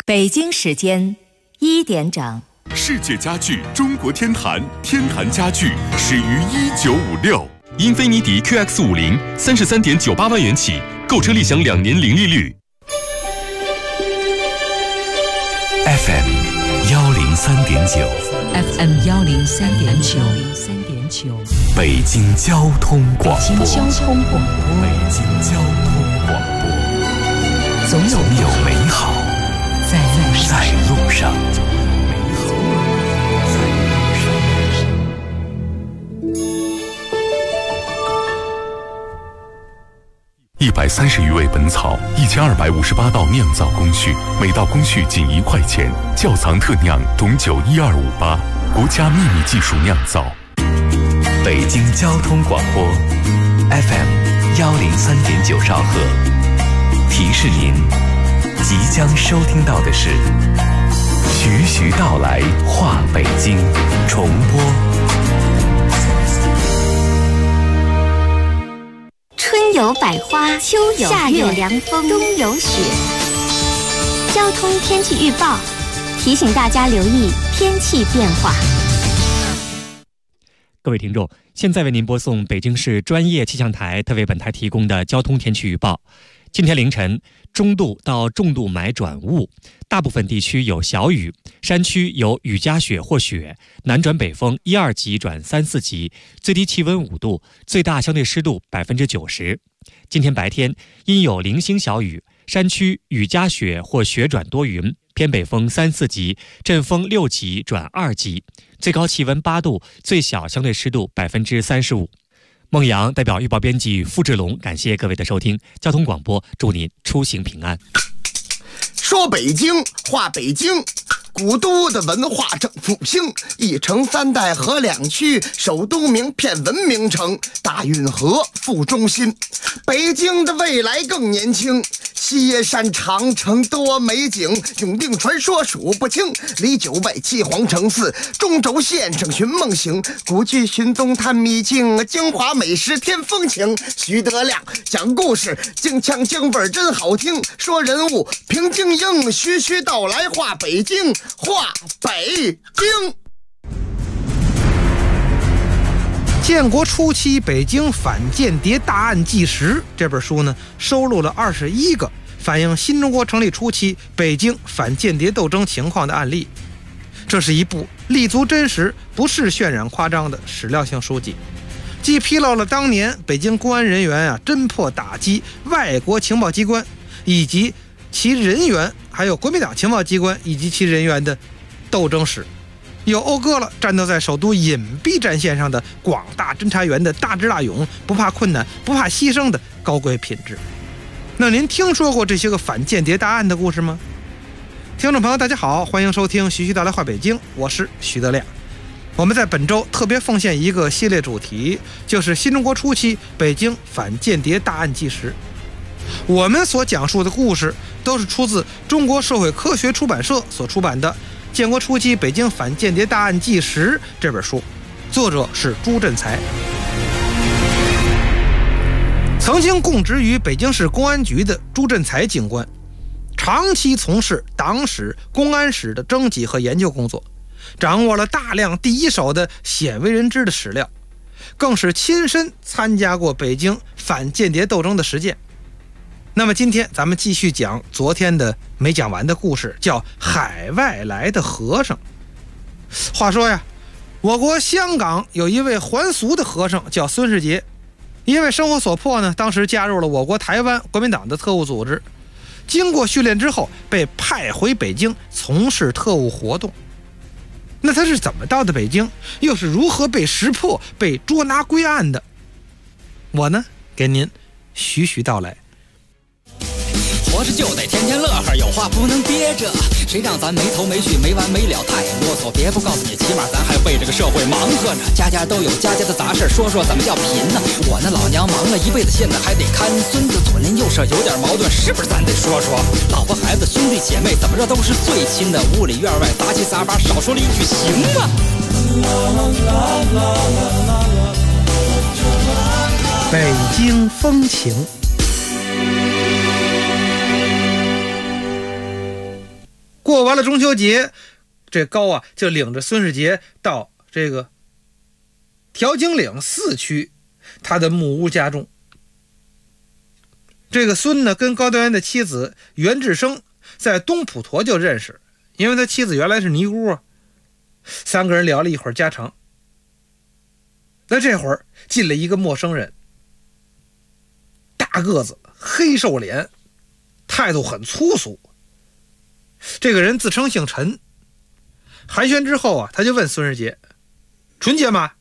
北京时间1点整。 世界家具中国天坛，天坛家具始于1956。英菲尼迪 QX50 33.98万元起，购车立享2年零利率。 FM 103.9 FM 103.9 北京交通广播。 北京交通广播。 北京交通广播。总有美好在路上。130余味本草，1258道酿造工序，每道工序仅1块钱。窖藏特酿董酒12588，国家秘密技术酿造。北京交通广播 FM 103.9兆赫。提示您，即将收听到的是徐徐道来话北京重播。 春有百花，秋有夏有凉风，冬有雪。交通天气预报提醒大家留意天气变化。 各位听众，现在为您播送北京市专业气象台特为本台提供的交通天气预报。今天凌晨，中度到重度霾转雾，大部分地区有小雨，山区有雨夹雪或雪，南转北风1、2级转3、4级，最低气温5度，最大相对湿度90%。今天白天因有零星小雨，山区雨夹雪或雪转多云，偏北风3、4级，阵风6级转2级，最高气温8度，最小相对湿度35%。孟阳代表预报编辑付志龙，感谢各位的收听。交通广播，祝您出行平安。 说北京话北京，古都的文化正复兴，1城3代和2区，首都名片文明城，大运河副中心。北京的未来更年轻，西耶山长城多美景，永定传说数不清，离9外7皇城4，中轴线上寻梦行，古剧寻踪探秘境，京华美食添风情。徐德亮讲故事，京腔京味真好听，说人物评京英，徐徐道来话北京，话北京。 建国初期北京反间谍大案纪实这本书呢，收录了21个反映新中国成立初期北京反间谍斗争情况的案例。这是一部立足真实，不是渲染夸张的史料性书籍，既披露了当年北京公安人员侦破打击外国情报机关以及其人员，还有国民党情报机关以及其人员的斗争史，又讴歌了战斗在首都隐蔽战线上的广大侦察员的大智大勇，不怕困难不怕牺牲的高贵品质。那您听说过这些个反间谍大案的故事吗？听众朋友大家好，欢迎收听徐徐道来话北京，我是徐德亮。我们在本周特别奉献一个系列主题，就是新中国初期北京反间谍大案纪实。我们所讲述的故事都是出自中国社会科学出版社所出版的《建国初期北京反间谍大案纪实》这本书，作者是朱振才。曾经供职于北京市公安局的朱振才警官，长期从事党史、公安史的征集和研究工作，掌握了大量第一手的鲜为人知的史料，更是亲身参加过北京反间谍斗争的实践。那么今天咱们继续讲昨天的没讲完的故事，叫海外来的和尚。话说呀，我国香港有一位还俗的和尚叫孙世杰，因为生活所迫呢，当时加入了我国台湾国民党的特务组织，经过训练之后被派回北京从事特务活动。那他是怎么到的北京，又是如何被识破被捉拿归案的？我呢给您徐徐道来。 活着就得天天乐呵，有话不能憋着，谁让咱没头没绪没完没了太啰嗦，别不告诉你，起码咱还为这个社会忙活呢。家家都有家家的杂事，说说怎么叫贫呢？我那老娘忙了一辈子，现在还得看孙子，左邻右舍有点矛盾，是不是咱得说说？老婆孩子兄弟姐妹怎么着都是最亲的，屋里院外杂七杂八，少说了一句行吗？ 北京风情。 过完了中秋节，这高啊就领着孙世杰到这个调景岭4区他的木屋家中。这个孙呢跟高端元的妻子袁志生在东普陀就认识，因为他妻子原来是尼姑啊。3个人聊了一会儿家常。那这会儿进了一个陌生人，大个子，黑瘦脸，态度很粗俗。这个人自称姓陈。寒暄之后啊，他就问孙世杰：“纯洁吗？”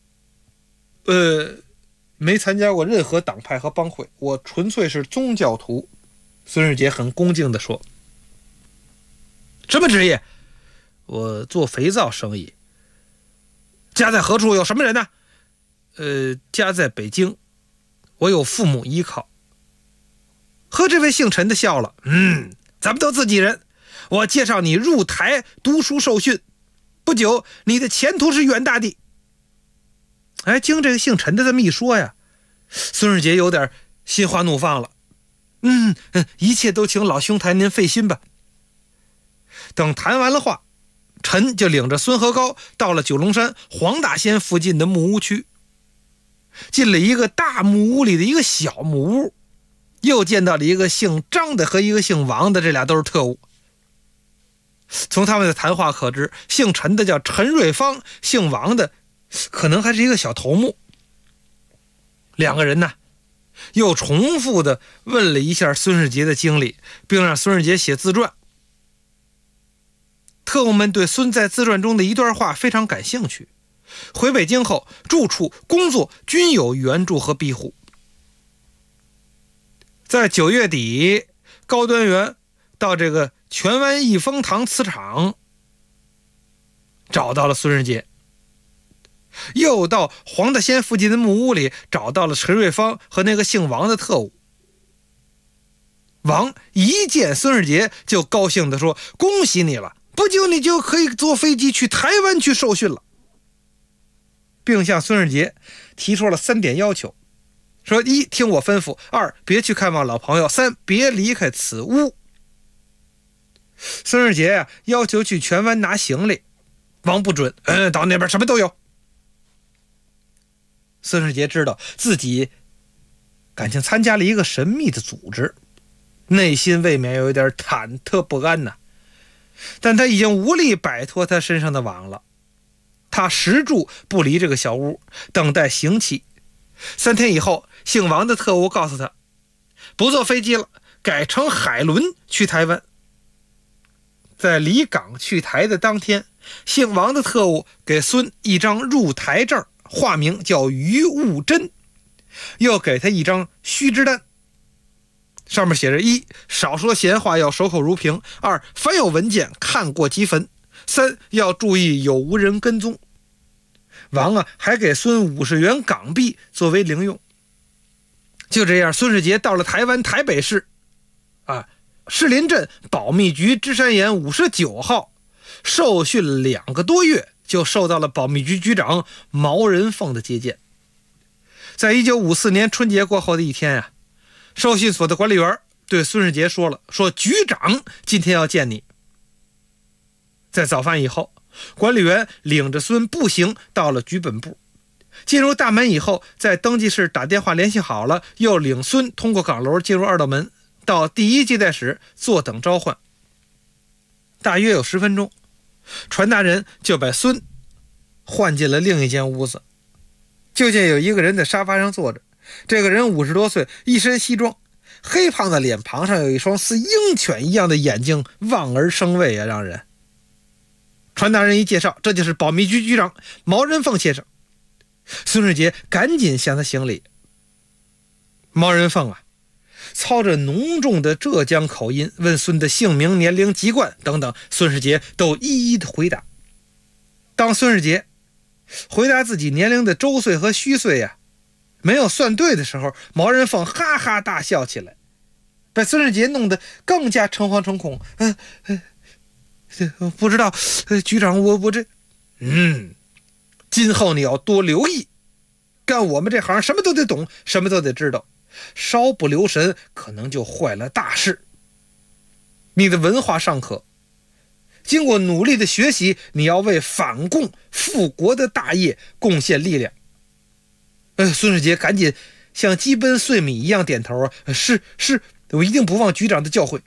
没参加过任何党派和帮会，我纯粹是宗教徒。孙世杰很恭敬地说。什么职业？我做肥皂生意。家在何处？有什么人呢？家在北京，我有父母依靠。和这位姓陈的笑了。咱们都自己人，我介绍你入台读书受训，不久你的前途是远大的。经这个姓陈的这么一说呀，孙世杰有点心花怒放了。一切都请老兄台您费心吧。等谈完了话，陈就领着孙和高到了九龙山黄大仙附近的木屋区，进了一个大木屋里的一个小木屋，又见到了一个姓张的和一个姓王的，这俩都是特务。从他们的谈话可知，姓陈的叫陈瑞芳，姓王的可能还是一个小头目。2个人呢又重复的问了一下孙世杰的经历，并让孙世杰写自传。特务们对孙在自传中的一段话非常感兴趣，回北京后住处工作均有援助和庇护。在9月底，高端元到这个荃湾益丰堂磁场找到了孙世杰，又到黄大仙附近的木屋里找到了陈瑞芳和那个姓王的特务。王一见孙世杰就高兴地说：“恭喜你了，不久你就可以坐飞机去台湾去受训了。”并向孙世杰提出了3点要求，说：1. 听我吩咐；2. 别去看望老朋友； 3. 别离开此屋。孙世杰要求去荃湾拿行李，王不准，到那边什么都有。孙世杰知道自己感情参加了一个神秘的组织，内心未免有一点忐忑不安呐。但他已经无力摆脱他身上的网了。他石柱不离这个小屋，等待刑期。3天以后，姓王的特务告诉他，不坐飞机了，改乘海轮去台湾。在离港去台的当天，姓王的特务给孙一张入台证，化名叫于悟真，又给他一张须知单，上面写着：1. 少说闲话，要守口如瓶； 2. 凡有文件看过即焚； 3. 要注意有无人跟踪。王还给孙50元港币作为零用。就这样，孙世杰到了台湾台北市士林镇保密局芝山岩59号受训2个多月，就受到了保密局局长毛人凤的接见。在1954年春节过后的一天受训所的管理员对孙世杰说了，说局长今天要见你。在早饭以后，管理员领着孙步行到了局本部，进入大门以后，在登记室打电话联系好了，又领孙通过岗楼进入2道门，到第1接待室坐等召唤。大约有10分钟，传达人就把孙换进了另一间屋子。就见有一个人在沙发上坐着，这个人50多岁，一身西装，黑胖的脸庞上有一双似鹰犬一样的眼睛，望而生畏让人。传达人一介绍，这就是保密局局长毛人凤先生。孙世杰赶紧向他行礼。毛人凤操着浓重的浙江口音，问孙的姓名、年龄、籍贯等等，孙世杰都一一的回答。当孙世杰回答自己年龄的周岁和虚岁没有算对的时候，毛人凤哈哈大笑起来，把孙世杰弄得更加诚惶诚恐。不知道，局长，我这今后你要多留意，干我们这行什么都得懂，什么都得知道，稍不留神可能就坏了大事。你的文化尚可， 经过努力的学习，你要为反共复国的大业贡献力量。孙世杰赶紧像鸡奔碎米一样点头啊，是，我一定不忘局长的教诲。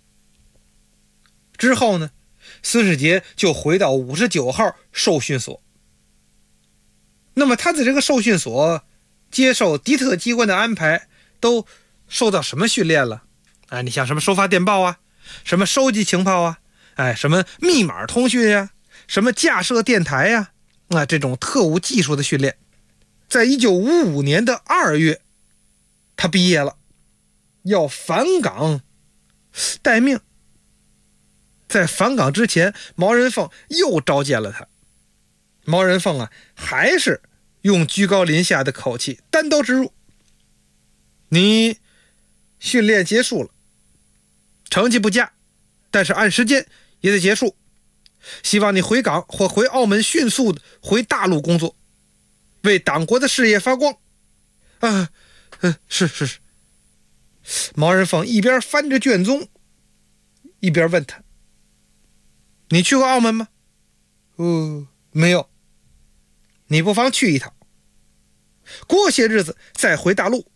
之后呢，孙世杰就回到59号受训所。那么他在这个受训所接受敌特机关的安排，都受到什么训练了？你像什么收发电报啊，什么收集情报啊，什么密码通讯呀，什么架设电台呀，这种特务技术的训练。在1955年的2月，他毕业了，要返岗待命。在返岗之前，毛人凤又召见了他。毛人凤还是用居高临下的口气单刀直入：你训练结束了，成绩不佳，但是按时间也得结束，希望你回港或回澳门，迅速的回大陆工作，为党国的事业发光。是。毛人凤一边翻着卷宗，一边问他：你去过澳门吗？没有。你不妨去一趟，过些日子再回大陆。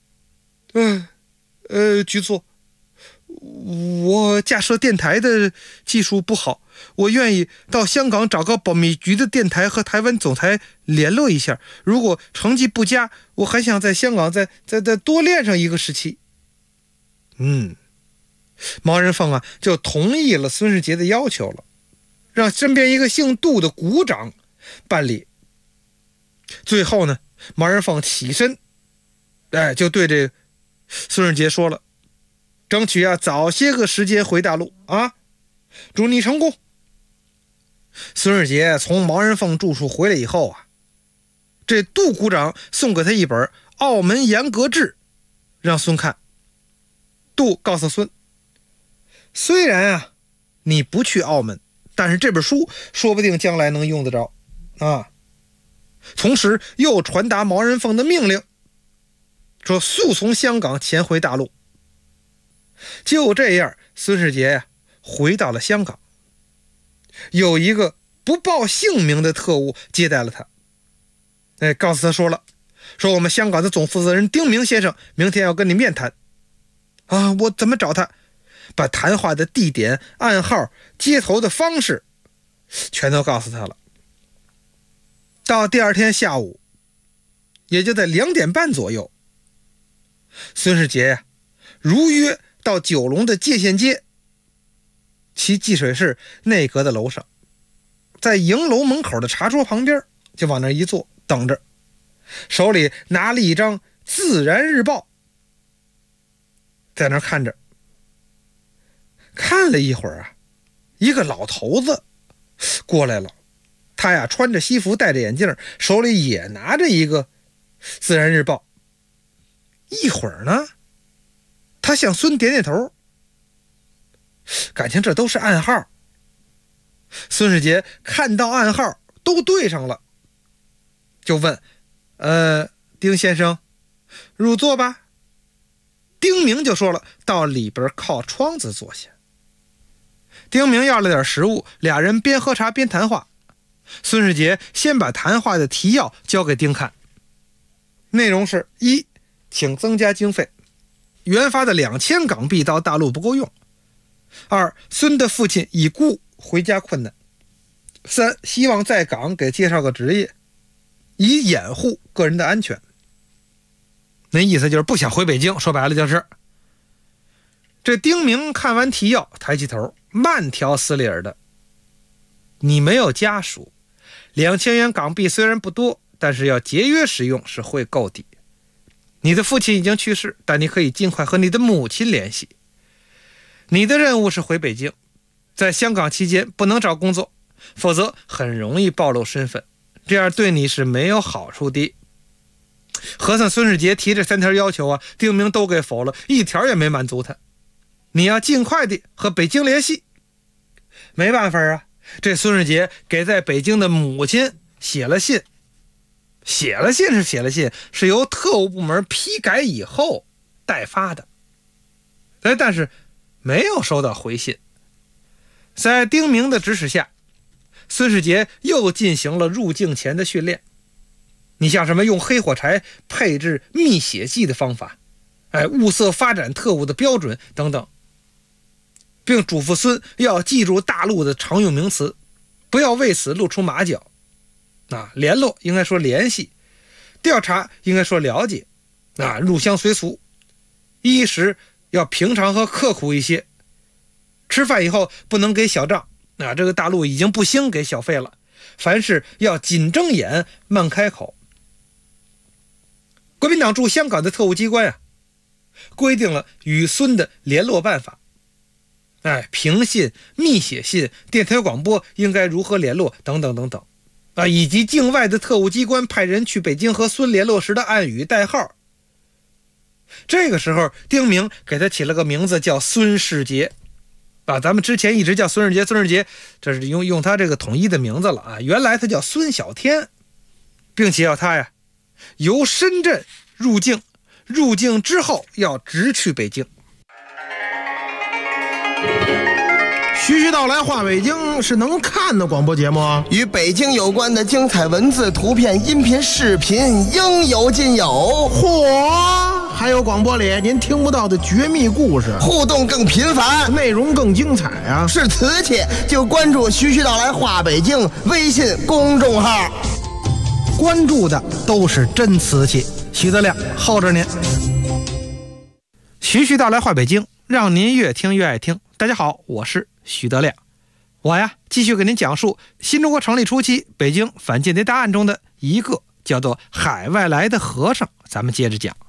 局座，我架设电台的技术不好，我愿意到香港找个保密局的电台和台湾总台联络一下，如果成绩不佳，我还想在香港再多练上一个时期。毛人凤就同意了孙世杰的要求了，让身边一个姓杜的股长办理。最后呢，毛人凤起身，就对这孙世杰说了：争取早些个时间回大陆啊，祝你成功。孙世杰从毛人凤住处回来以后这杜股长送给他一本《澳门严格志》，让孙看。杜告诉孙，虽然你不去澳门，但是这本书说不定将来能用得着同时又传达毛人凤的命令，说速从香港前回大陆。就这样，孙世杰回到了香港。有一个不报姓名的特务接待了他，告诉他说我们香港的总负责人丁明先生明天要跟你面谈。我怎么找他？把谈话的地点、暗号、接头的方式全都告诉他了。到第二天下午，也就在2点半左右，孙世杰如约到九龙的界限街，其济水市内阁的楼上，在营楼门口的茶桌旁边就往那一坐，等着，手里拿了一张《自然日报》，在那看着。看了一会儿一个老头子过来了，他穿着西服，戴着眼镜，手里也拿着一个《自然日报》。一会儿呢，他向孙点点头，感情这都是暗号。孙世杰看到暗号都对上了，就问：丁先生，入座吧。丁明就说了，到里边靠窗子坐下。丁明要了点食物，俩人边喝茶边谈话。孙世杰先把谈话的提要交给丁看，内容是：一，请增加经费，原发的2000港币到大陆不够用；二，孙的父亲已故，回家困难；三，希望在港给介绍个职业，以掩护个人的安全。那意思就是不想回北京，说白了就是。这丁明看完提要，抬起头，慢条斯理的：你没有家属，2000元港币虽然不多，但是要节约使用是会够的。你的父亲已经去世，但你可以尽快和你的母亲联系。你的任务是回北京，在香港期间不能找工作，否则很容易暴露身份，这样对你是没有好处的。和尚孙世杰提这3条要求丁明都给否了，一条也没满足他。你要尽快地和北京联系。没办法这孙世杰给在北京的母亲写了信，是由特务部门批改以后代发的，但是没有收到回信。 在丁明的指使下，孙世杰又进行了入境前的训练。你像什么用黑火柴配置密血剂的方法，物色发展特务的标准等等，并嘱咐孙要记住大陆的常用名词，不要为此露出马脚。联络应该说联系，调查应该说了解，入乡随俗，衣食要平常和刻苦一些，吃饭以后不能给小账，这个大陆已经不兴给小费了，凡事要紧睁眼慢开口。国民党驻香港的特务机关规定了与孙的联络办法，平信、密写信、电台广播应该如何联络等等等等，以及境外的特务机关派人去北京和孙联络时的暗语代号。这个时候丁明给他起了个名字叫孙世杰，咱们之前一直叫孙世杰，孙世杰这是用他这个统一的名字了原来他叫孙小天，并且要他由深圳入境，入境之后要直去北京。 徐徐道来话北京是能看的广播节目啊， 与北京有关的精彩文字、图片、音频、视频应有尽有。 嚯，还有广播里您听不到的绝密故事， 互动更频繁， 内容更精彩啊！ 是瓷器就关注徐徐道来话北京微信公众号， 关注的都是真瓷器。徐德亮候着您。徐徐道来话北京，让您越听越爱听。大家好，我是徐德亮，我继续给您讲述新中国成立初期北京反间谍大案中的一个叫做海外来的和尚。咱们接着讲。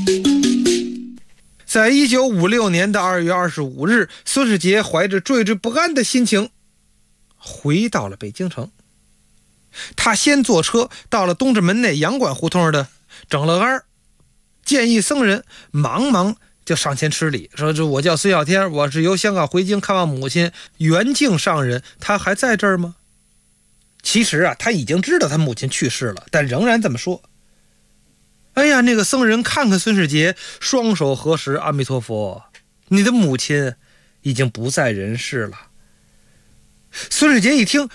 在1956年的2月25日，孙世杰怀着惴惴不安的心情回到了北京城。他先坐车到了东直门内洋馆胡同的整乐庵，见一僧人，忙就上前施礼，说这我叫孙小天，我是由香港回京看望母亲袁敬上人，他还在这儿吗？其实他已经知道他母亲去世了，但仍然这么说。那个僧人看看孙世杰，双手合十，阿弥陀佛，你的母亲已经不在人世了。孙世杰一听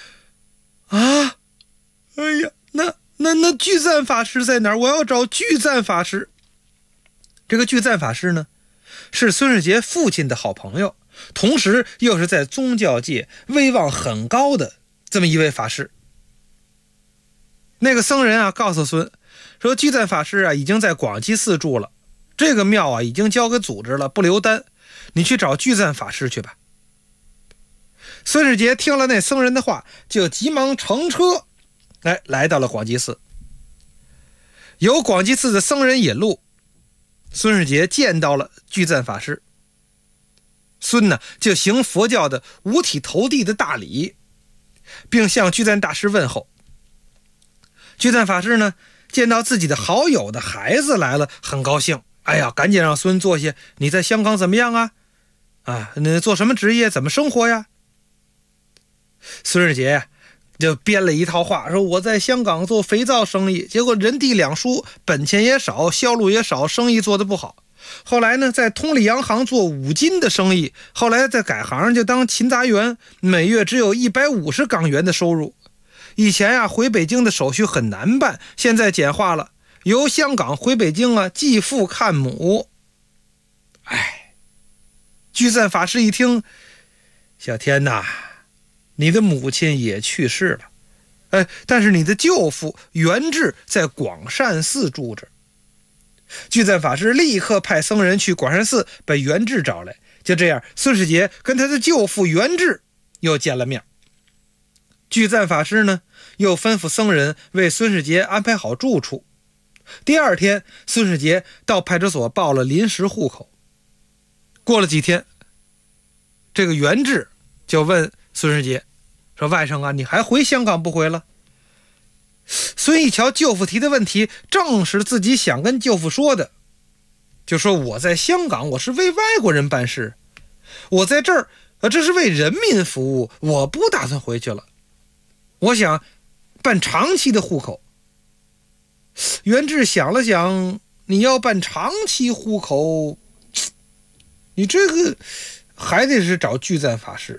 那聚赞法师在哪儿？我要找聚赞法师。这个聚赞法师呢，是孙世杰父亲的好朋友，同时又是在宗教界威望很高的这么一位法师。那个僧人告诉孙说，聚赞法师已经在广济寺住了，这个庙已经交给组织了，不留单，你去找聚赞法师去吧。孙世杰听了那僧人的话，就急忙乘车来到了广济寺。由广济寺的僧人引路，孙世杰见到了聚赞法师。孙呢就行佛教的五体投地的大礼，并向聚赞大师问候。聚赞法师呢见到自己的好友的孩子来了，很高兴，赶紧让孙坐下。你在香港怎么样你做什么职业，怎么生活呀？孙世杰就编了一套话，说我在香港做肥皂生意，结果人地两疏，本钱也少，销路也少，生意做得不好。后来呢，在通利洋行做五金的生意，后来再改行就当勤杂员，每月只有150港元的收入。以前回北京的手续很难办，现在简化了，由香港回北京继父看母。聚赞法师一听，小天哪，你的母亲也去世了，但是你的舅父元志在广善寺住着。聚赞法师立刻派僧人去广善寺把元志找来。就这样，孙世杰跟他的舅父元志又见了面。聚赞法师呢又吩咐僧人为孙世杰安排好住处。第二天，孙世杰到派出所报了临时户口。过了几天，这个元志就问孙世杰说，外甥你还回香港不回了？孙一瞧舅父提的问题正是自己想跟舅父说的，就说我在香港我是为外国人办事，我在这儿这是为人民服务，我不打算回去了，我想办长期的户口。元志想了想，你要办长期户口，你这个还得是找聚赞法师，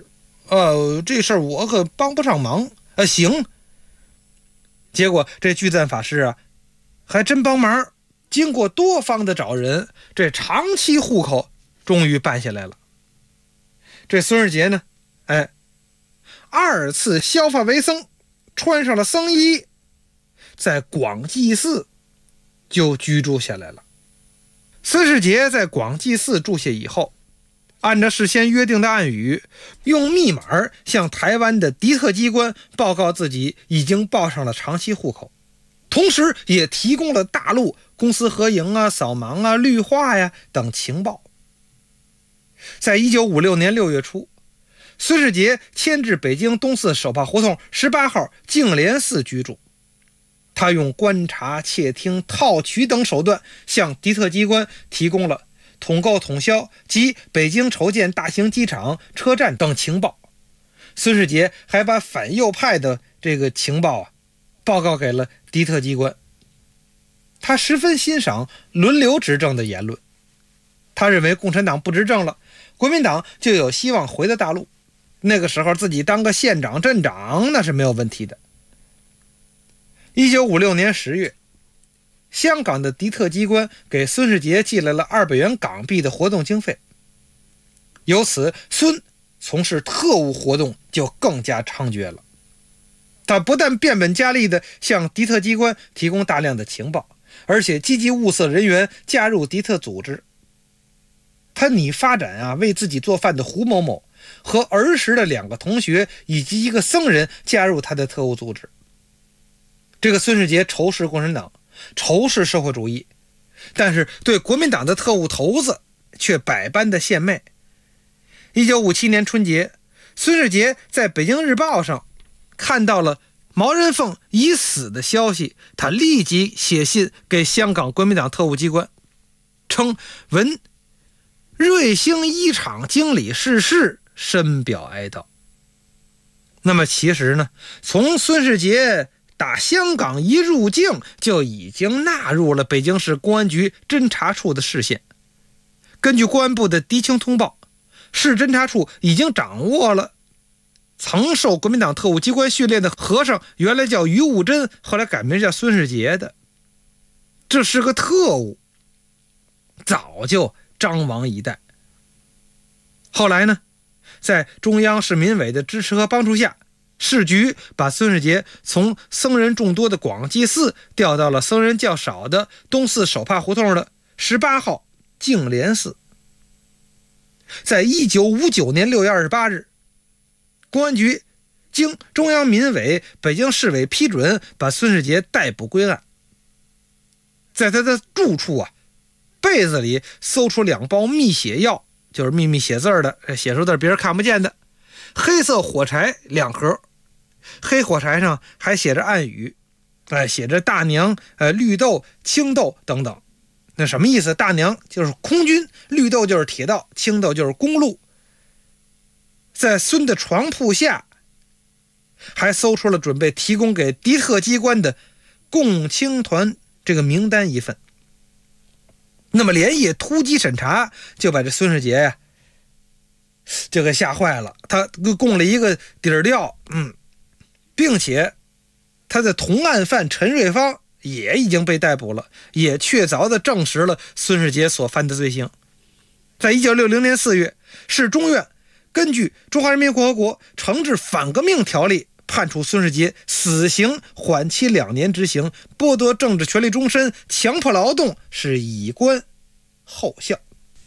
这事儿我可帮不上忙。行。结果这巨赞法师啊，还真帮忙。经过多方的找人，这长期户口终于办下来了。这孙世杰呢，2次削发为僧，穿上了僧衣，在广济寺就居住下来了。孙世杰在广济寺住下以后，按照事先约定的暗语，用密码向台湾的敌特机关报告自己已经报上了长期户口，同时也提供了大陆公私合营啊、扫盲啊、绿化呀等情报。在1956年6月初，孙世杰迁至北京东四手帕胡同18号净莲寺居住。他用观察、窃听、套取等手段，向敌特机关提供了统购统销及北京筹建大型机场、车站等情报。孙世杰还把反右派的这个情报报告给了敌特机关。他十分欣赏轮流执政的言论，他认为共产党不执政了，国民党就有希望回到大陆，那个时候自己当个县长、镇长那是没有问题的。1956年10月，香港的敌特机关给孙世杰寄来了200元港币的活动经费，由此孙从事特务活动就更加猖獗了。他不但变本加厉地向敌特机关提供大量的情报，而且积极物色人员加入敌特组织。他拟发展为自己做饭的胡某某和儿时的2个同学以及一个僧人加入他的特务组织。这个孙世杰仇视共产党，仇视社会主义，但是对国民党的特务头子却百般的献媚。1957年春节，孙世杰在北京日报上看到了毛人凤已死的消息，他立即写信给香港国民党特务机关，称闻瑞兴衣厂经理逝世，深表哀悼。那么其实呢，从孙世杰打香港一入境，就已经纳入了北京市公安局侦查处的视线。根据公安部的敌情通报，市侦查处已经掌握了曾受国民党特务机关训练的和尚，原来叫于悟真，后来改名叫孙世杰的。这是个特务，早就张王以待。后来呢，在中央市民委的支持和帮助下，市局把孙世杰从僧人众多的广济寺调到了僧人较少的东四手帕胡同的18号净莲寺。在1959年6月28日，公安局经中央民委、北京市委批准，把孙世杰逮捕归案。在他的住处被子里搜出2包密写药，就是秘密写字的，写出字别人看不见的，黑色火柴2盒，黑火柴上还写着暗语，写着大娘、绿豆、青豆等等。那什么意思？大娘就是空军，绿豆就是铁道，青豆就是公路。在孙的床铺下还搜出了准备提供给敌特机关的共青团这个名单一份。那么连夜突击审查，就把这孙世杰就给吓坏了。他供了一个底儿调，并且他的同案犯陈瑞芳也已经被逮捕了，也确凿地证实了孙世杰所犯的罪行。在1960年4月，市中院根据《中华人民共和国惩治反革命条例》判处孙世杰死刑，缓期2年执行，剥夺政治权利终身，强迫劳动，是以观后效。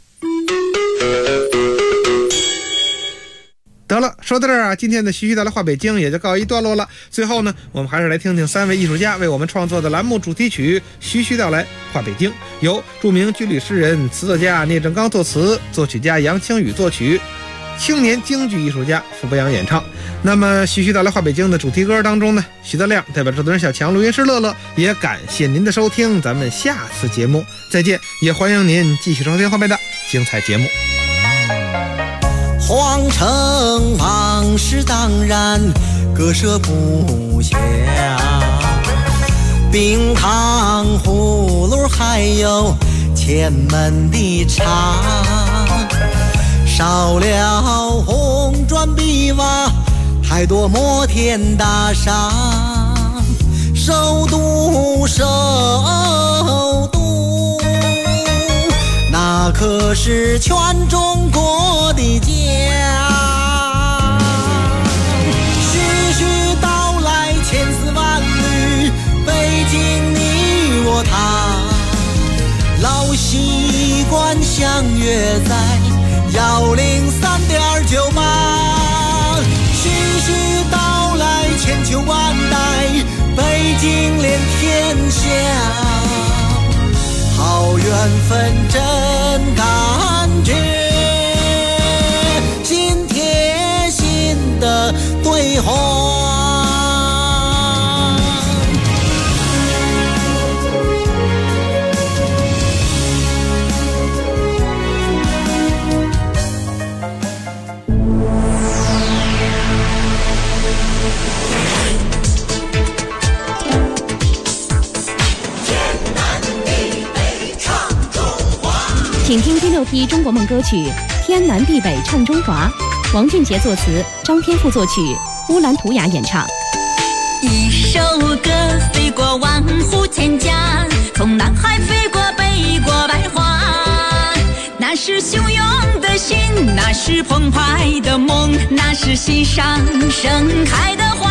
得了，说到这儿今天的徐徐道来话北京也就告一段落了。最后呢，我们还是来听听3位艺术家为我们创作的栏目主题曲《徐徐道来话北京》，由著名军旅诗人、词作家聂正刚作词，作曲家杨清宇作曲，青年京剧艺术家傅博洋演唱。那么徐徐道来话北京的主题歌当中呢，徐德亮代表制作人小强、录音师乐乐，也感谢您的收听，咱们下次节目再见，也欢迎您继续收听后面的精彩节目。 皇城往事当然割舍不下，冰糖葫芦还有前门的茶，少了红砖碧瓦，太多摩天大厦。首都，首都，那可是全中国的家。徐徐道来千丝万缕，北京你我他，老习惯相约在103.98。徐徐道来千秋万代，北京连天下，好缘分真感觉，心贴心的对话。 请听第6批中国梦歌曲《天南地北唱中华》，王俊杰作词，张天赋作曲，乌兰图雅演唱。 一首歌飞过万户千家，从南海飞过北国百花，那是汹涌的心，那是澎湃的梦，那是心上盛开的花。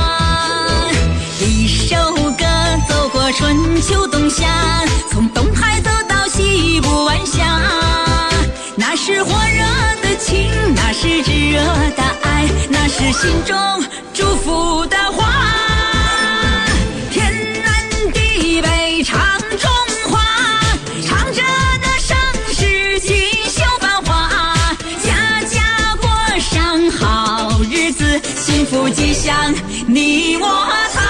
一首歌走过春秋冬夏，从东海走到西部晚霞，那是火热的情，那是炙热的爱，那是心中祝福的话。天南地北唱中华，唱着那盛世锦绣繁华，家家过上好日子，幸福吉祥你我他。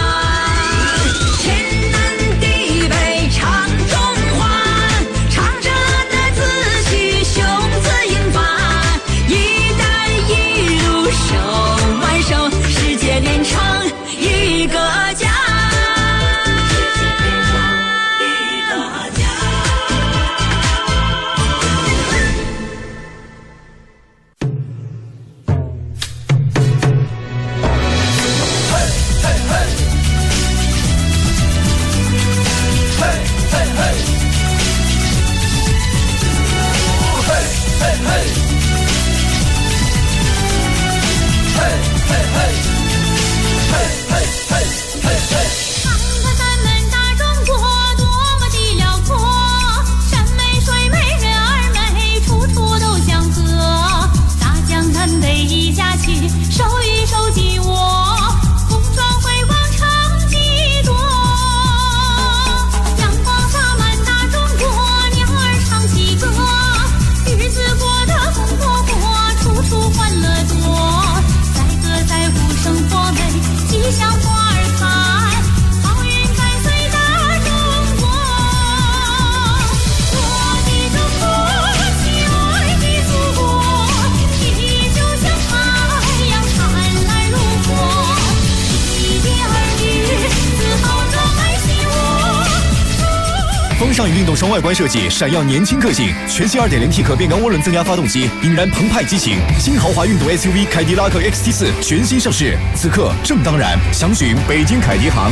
上与运动双外观设计，闪耀年轻个性。全新 2.0T 可变缸涡轮增压发动机，引燃澎湃激情。新豪华运动 SUV 凯迪拉克 XT4 全新上市，此刻正当然。详询北京凯迪行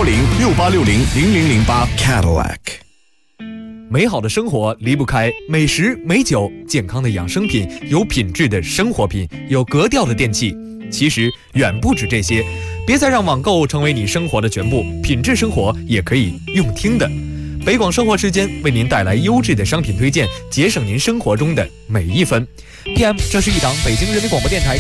01068600008 Cadillac。 美好的生活离不开美食、美酒、健康的养生品、有品质的生活品、有格调的电器。其实远不止这些，别再让网购成为你生活的全部，品质生活也可以用听的。北广生活时间为您带来优质的商品推荐，节省您生活中的每一分。PM， 这是一档北京人民广播电台